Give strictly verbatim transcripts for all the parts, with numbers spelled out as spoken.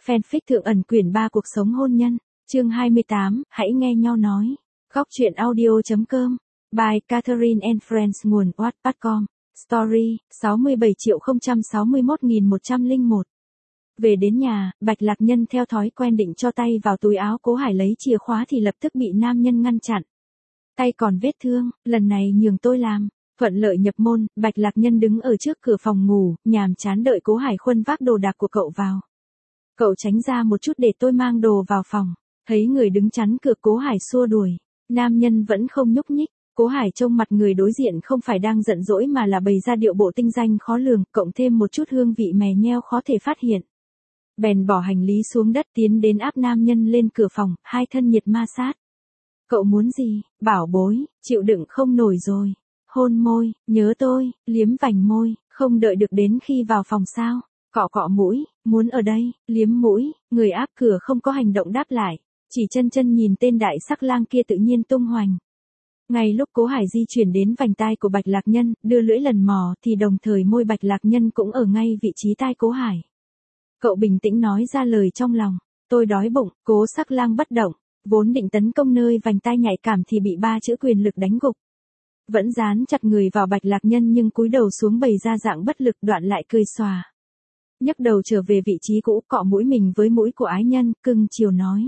Fanfic Thượng ẩn quyển ba cuộc sống hôn nhân, chương hai mươi tám, hãy nghe nhau nói. Góc truyện audio.com, by Catherine and Friends, nguồn wattpad chấm com, story, sáu mươi bảy triệu không trăm sáu mươi mốt nghìn một trăm lẻ một. Về đến nhà, Bạch Lạc Nhân theo thói quen định cho tay vào túi áo Cố Hải lấy chìa khóa thì lập tức bị nam nhân ngăn chặn. Tay còn vết thương, lần này nhường tôi làm. Thuận lợi nhập môn, Bạch Lạc Nhân đứng ở trước cửa phòng ngủ, nhàm chán đợi Cố Hải khuân vác đồ đạc của cậu vào. Cậu tránh ra một chút để tôi mang đồ vào phòng. Thấy người đứng chắn cửa, Cố Hải xua đuổi. Nam nhân vẫn không nhúc nhích. Cố Hải trông mặt người đối diện không phải đang giận dỗi mà là bày ra điệu bộ tinh danh khó lường, cộng thêm một chút hương vị mè nheo khó thể phát hiện. Bèn bỏ hành lý xuống đất tiến đến áp nam nhân lên cửa phòng, hai thân nhiệt ma sát. Cậu muốn gì, bảo bối, chịu đựng không nổi rồi. Hôn môi, nhớ tôi, liếm vành môi, không đợi được đến khi vào phòng sao. Cọ cọ mũi, muốn ở đây, liếm mũi, người áp cửa không có hành động đáp lại. Chỉ chân chân nhìn tên đại sắc lang kia tự nhiên tung hoành. Ngay lúc Cố Hải di chuyển đến vành tai của Bạch Lạc Nhân, đưa lưỡi lần mò thì đồng thời môi Bạch Lạc Nhân cũng ở ngay vị trí tai Cố Hải. Cậu bình tĩnh nói ra lời trong lòng. Tôi đói bụng. Cố sắc lang bất động. Vốn định tấn công nơi vành tai nhạy cảm thì bị ba chữ quyền lực đánh gục. Vẫn dán chặt người vào Bạch Lạc Nhân nhưng cúi đầu xuống bày ra dạng bất lực, đoạn lại cười xòa. Nhấc đầu trở về vị trí cũ, cọ mũi mình với mũi của ái nhân, cưng chiều nói.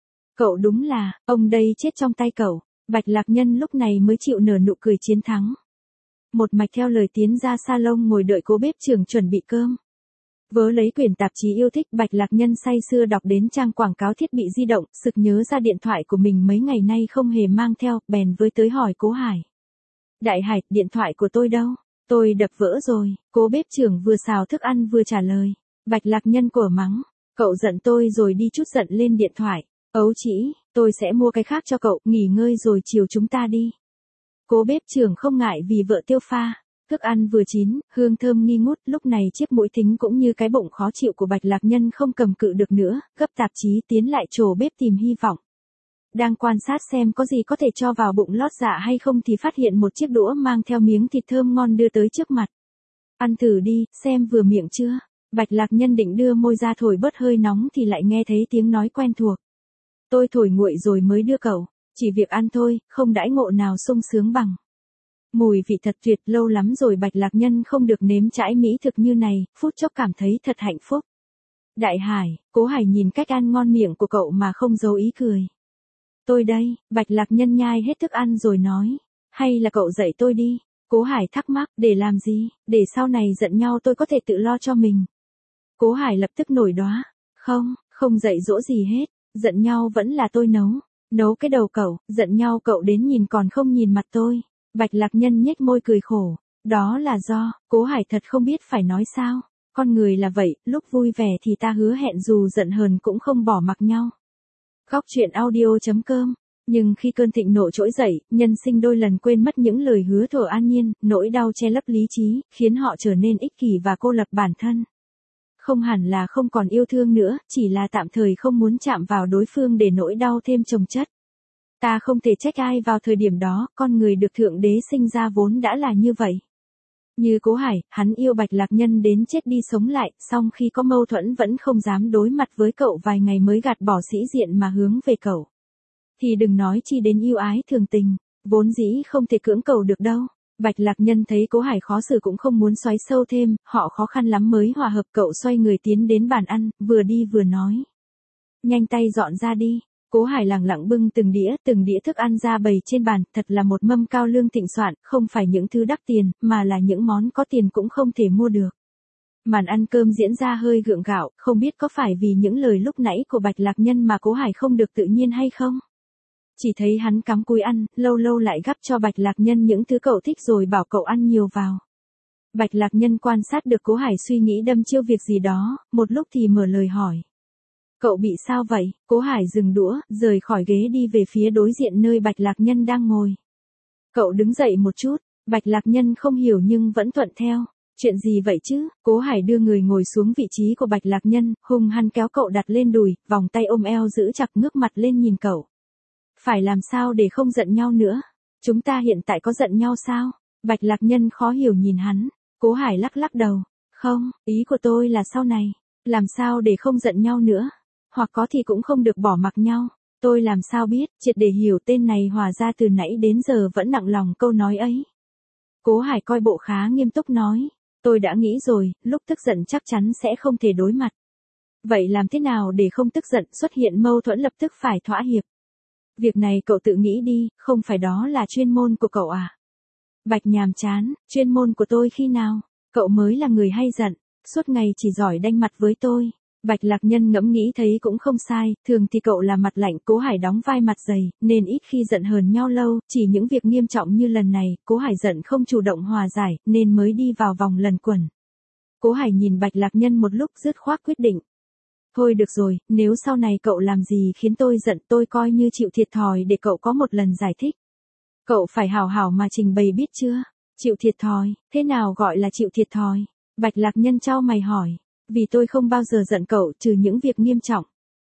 Cậu đúng là, ông đây chết trong tay cậu. Bạch Lạc Nhân lúc này mới chịu nở nụ cười chiến thắng. Một mạch theo lời tiến ra salon ngồi đợi Cố bếp trưởng chuẩn bị cơm. Vớ lấy quyển tạp chí yêu thích, Bạch Lạc Nhân say sưa đọc đến trang quảng cáo thiết bị di động, sực nhớ ra điện thoại của mình mấy ngày nay không hề mang theo, bèn với tới hỏi Cố Hải. Đại Hải, điện thoại của tôi đâu? Tôi đập vỡ rồi. Cố bếp trưởng vừa xào thức ăn vừa trả lời. Bạch Lạc Nhân của mắng. Cậu giận tôi rồi đi chút giận lên điện thoại. Ấu chỉ, tôi sẽ mua cái khác cho cậu, nghỉ ngơi rồi chiều chúng ta đi. Cố bếp trưởng không ngại vì vợ tiêu pha. Thức ăn vừa chín, hương thơm nghi ngút, lúc này chiếc mũi thính cũng như cái bụng khó chịu của Bạch Lạc Nhân không cầm cự được nữa, gấp tạp chí tiến lại trổ bếp tìm hy vọng. Đang quan sát xem có gì có thể cho vào bụng lót dạ hay không thì phát hiện một chiếc đũa mang theo miếng thịt thơm ngon đưa tới trước mặt. Ăn thử đi, xem vừa miệng chưa. Bạch Lạc Nhân định đưa môi ra thổi bớt hơi nóng thì lại nghe thấy tiếng nói quen thuộc. Tôi thổi nguội rồi mới đưa cậu, chỉ việc ăn thôi, không đãi ngộ nào sung sướng bằng. Mùi vị thật tuyệt, lâu lắm rồi Bạch Lạc Nhân không được nếm trải mỹ thực như này, phút chốc cảm thấy thật hạnh phúc. Đại Hải, Cố Hải nhìn cách ăn ngon miệng của cậu mà không giấu ý cười. Tôi đây, Bạch Lạc Nhân nhai hết thức ăn rồi nói. Hay là cậu dạy tôi đi. Cố Hải thắc mắc, để làm gì, để sau này giận nhau tôi có thể tự lo cho mình. Cố Hải lập tức nổi đoá. Không, không dạy dỗ gì hết, giận nhau vẫn là tôi nấu. Nấu cái đầu cậu, giận nhau cậu đến nhìn còn không nhìn mặt tôi. Bạch Lạc Nhân nhếch môi cười khổ. Đó là do, Cố Hải thật không biết phải nói sao. Con người là vậy, lúc vui vẻ thì ta hứa hẹn dù giận hờn cũng không bỏ mặc nhau. Góc truyện audio.com, nhưng khi cơn thịnh nộ trỗi dậy, nhân sinh đôi lần quên mất những lời hứa thuở an nhiên, nỗi đau che lấp lý trí, khiến họ trở nên ích kỷ và cô lập bản thân. Không hẳn là không còn yêu thương nữa, chỉ là tạm thời không muốn chạm vào đối phương để nỗi đau thêm chồng chất. Ta không thể trách ai vào thời điểm đó, con người được Thượng Đế sinh ra vốn đã là như vậy. Như Cố Hải, hắn yêu Bạch Lạc Nhân đến chết đi sống lại, song khi có mâu thuẫn vẫn không dám đối mặt với cậu, vài ngày mới gạt bỏ sĩ diện mà hướng về cậu. Thì đừng nói chi đến yêu ái thường tình, vốn dĩ không thể cưỡng cầu được đâu. Bạch Lạc Nhân thấy Cố Hải khó xử cũng không muốn xoáy sâu thêm, họ khó khăn lắm mới hòa hợp. Cậu xoay người tiến đến bàn ăn, vừa đi vừa nói. Nhanh tay dọn ra đi. Cố Hải lẳng lặng bưng từng đĩa, từng đĩa thức ăn ra bày trên bàn, thật là một mâm cao lương thịnh soạn, không phải những thứ đắt tiền, mà là những món có tiền cũng không thể mua được. Màn ăn cơm diễn ra hơi gượng gạo, không biết có phải vì những lời lúc nãy của Bạch Lạc Nhân mà Cố Hải không được tự nhiên hay không? Chỉ thấy hắn cắm cúi ăn, lâu lâu lại gắp cho Bạch Lạc Nhân những thứ cậu thích rồi bảo cậu ăn nhiều vào. Bạch Lạc Nhân quan sát được Cố Hải suy nghĩ đâm chiêu việc gì đó, một lúc thì mở lời hỏi. Cậu bị sao vậy? Cố Hải dừng đũa, rời khỏi ghế đi về phía đối diện nơi Bạch Lạc Nhân đang ngồi. Cậu đứng dậy một chút, Bạch Lạc Nhân không hiểu nhưng vẫn thuận theo. Chuyện gì vậy chứ? Cố Hải đưa người ngồi xuống vị trí của Bạch Lạc Nhân, hung hăng kéo cậu đặt lên đùi, vòng tay ôm eo giữ chặt, ngước mặt lên nhìn cậu. Phải làm sao để không giận nhau nữa? Chúng ta hiện tại có giận nhau sao? Bạch Lạc Nhân khó hiểu nhìn hắn. Cố Hải lắc lắc đầu. Không, ý của tôi là sau này. Làm sao để không giận nhau nữa? Hoặc có thì cũng không được bỏ mặc nhau. Tôi làm sao biết, triệt để hiểu tên này hòa ra từ nãy đến giờ vẫn nặng lòng câu nói ấy. Cố Hải coi bộ khá nghiêm túc nói. Tôi đã nghĩ rồi, lúc tức giận chắc chắn sẽ không thể đối mặt. Vậy làm thế nào để không tức giận xuất hiện mâu thuẫn lập tức phải thỏa hiệp? Việc này cậu tự nghĩ đi, không phải đó là chuyên môn của cậu à? Bạch nhàm chán, chuyên môn của tôi khi nào? Cậu mới là người hay giận, suốt ngày chỉ giỏi đanh mặt với tôi. Bạch Lạc Nhân ngẫm nghĩ thấy cũng không sai, thường thì cậu là mặt lạnh, Cố Hải đóng vai mặt dày, nên ít khi giận hờn nhau lâu, chỉ những việc nghiêm trọng như lần này, Cố Hải giận không chủ động hòa giải, nên mới đi vào vòng lần quẩn. Cố Hải nhìn Bạch Lạc Nhân một lúc dứt khoát quyết định. Thôi được rồi, nếu sau này cậu làm gì khiến tôi giận tôi coi như chịu thiệt thòi để cậu có một lần giải thích. Cậu phải hào hảo mà trình bày biết chưa? Chịu thiệt thòi, thế nào gọi là chịu thiệt thòi? Bạch Lạc Nhân chau mày hỏi. Vì tôi không bao giờ giận cậu trừ những việc nghiêm trọng.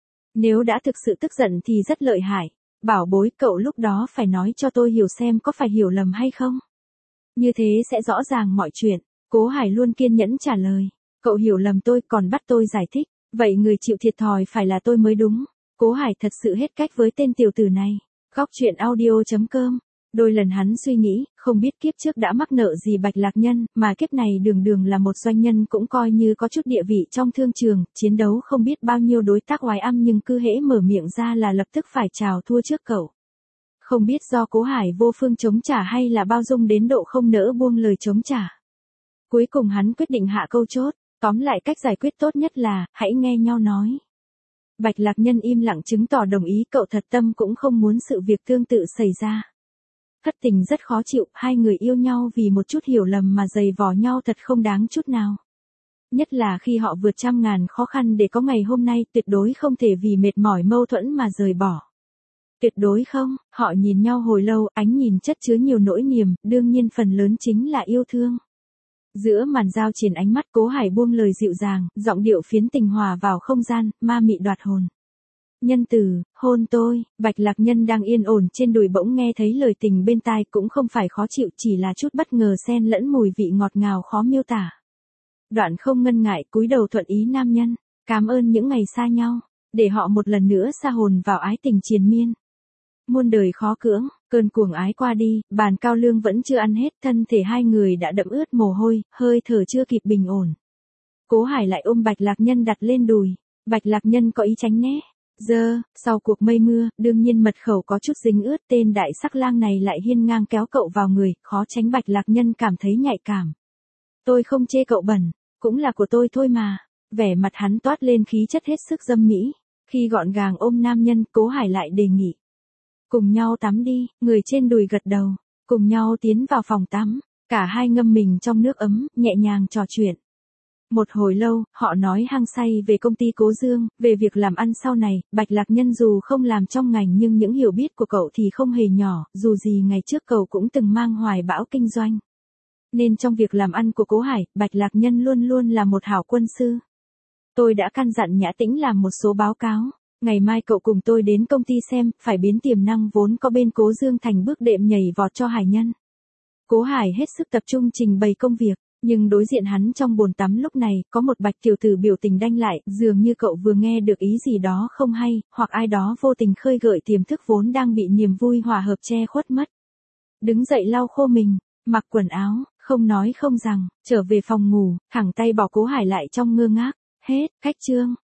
Nếu đã thực sự tức giận thì rất lợi hại. Bảo bối cậu lúc đó phải nói cho tôi hiểu xem có phải hiểu lầm hay không. Như thế sẽ rõ ràng mọi chuyện. Cố Hải luôn kiên nhẫn trả lời. Cậu hiểu lầm tôi còn bắt tôi giải thích. Vậy người chịu thiệt thòi phải là tôi mới đúng. Cố Hải thật sự hết cách với tên tiểu tử này. Góc truyện audio chấm com. Đôi lần hắn suy nghĩ, không biết kiếp trước đã mắc nợ gì Bạch Lạc Nhân, mà kiếp này đường đường là một doanh nhân cũng coi như có chút địa vị trong thương trường, chiến đấu không biết bao nhiêu đối tác oái âm nhưng cứ hễ mở miệng ra là lập tức phải chào thua trước cậu. Không biết do Cố Hải vô phương chống trả hay là bao dung đến độ không nỡ buông lời chống trả. Cuối cùng hắn quyết định hạ câu chốt, tóm lại cách giải quyết tốt nhất là, hãy nghe nhau nói. Bạch Lạc Nhân im lặng chứng tỏ đồng ý, cậu thật tâm cũng không muốn sự việc tương tự xảy ra. Thất tình rất khó chịu, hai người yêu nhau vì một chút hiểu lầm mà giày vò nhau thật không đáng chút nào. Nhất là khi họ vượt trăm ngàn khó khăn để có ngày hôm nay, tuyệt đối không thể vì mệt mỏi mâu thuẫn mà rời bỏ. Tuyệt đối không, họ nhìn nhau hồi lâu, ánh nhìn chất chứa nhiều nỗi niềm, đương nhiên phần lớn chính là yêu thương. Giữa màn giao triển ánh mắt Cố Hải buông lời dịu dàng, giọng điệu phiến tình hòa vào không gian, ma mị đoạt hồn. Nhân tử, hôn tôi, Bạch Lạc Nhân đang yên ổn trên đùi bỗng nghe thấy lời tình bên tai cũng không phải khó chịu chỉ là chút bất ngờ xen lẫn mùi vị ngọt ngào khó miêu tả. Đoạn không ngân ngại cúi đầu thuận ý nam nhân, cảm ơn những ngày xa nhau, để họ một lần nữa sa hồn vào ái tình triền miên. Muôn đời khó cưỡng, cơn cuồng ái qua đi, bàn cao lương vẫn chưa ăn hết, thân thể hai người đã đẫm ướt mồ hôi, hơi thở chưa kịp bình ổn. Cố Hải lại ôm Bạch Lạc Nhân đặt lên đùi, Bạch Lạc Nhân có ý tránh né. Giờ, sau cuộc mây mưa, đương nhiên mật khẩu có chút dính ướt, tên đại sắc lang này lại hiên ngang kéo cậu vào người, khó tránh Bạch Lạc Nhân cảm thấy nhạy cảm. Tôi không chê cậu bẩn, cũng là của tôi thôi mà. Vẻ mặt hắn toát lên khí chất hết sức dâm mỹ. Khi gọn gàng ôm nam nhân, Cố Hải lại đề nghị. Cùng nhau tắm đi, người trên đùi gật đầu. Cùng nhau tiến vào phòng tắm. Cả hai ngâm mình trong nước ấm, nhẹ nhàng trò chuyện. Một hồi lâu, họ nói hăng say về công ty Cố Dương, về việc làm ăn sau này, Bạch Lạc Nhân dù không làm trong ngành nhưng những hiểu biết của cậu thì không hề nhỏ, dù gì ngày trước cậu cũng từng mang hoài bão kinh doanh. Nên trong việc làm ăn của Cố Hải, Bạch Lạc Nhân luôn luôn là một hảo quân sư. Tôi đã căn dặn Nhã Tĩnh làm một số báo cáo. Ngày mai cậu cùng tôi đến công ty xem, phải biến tiềm năng vốn có bên Cố Dương thành bước đệm nhảy vọt cho Hải Nhân. Cố Hải hết sức tập trung trình bày công việc. Nhưng đối diện hắn trong bồn tắm lúc này, có một Bạch tiểu tử biểu tình đanh lại, dường như cậu vừa nghe được ý gì đó không hay, hoặc ai đó vô tình khơi gợi tiềm thức vốn đang bị niềm vui hòa hợp che khuất mất. Đứng dậy lau khô mình, mặc quần áo, không nói không rằng, trở về phòng ngủ, thẳng tay bỏ Cố Hải lại trong ngơ ngác. Hết, khách chương.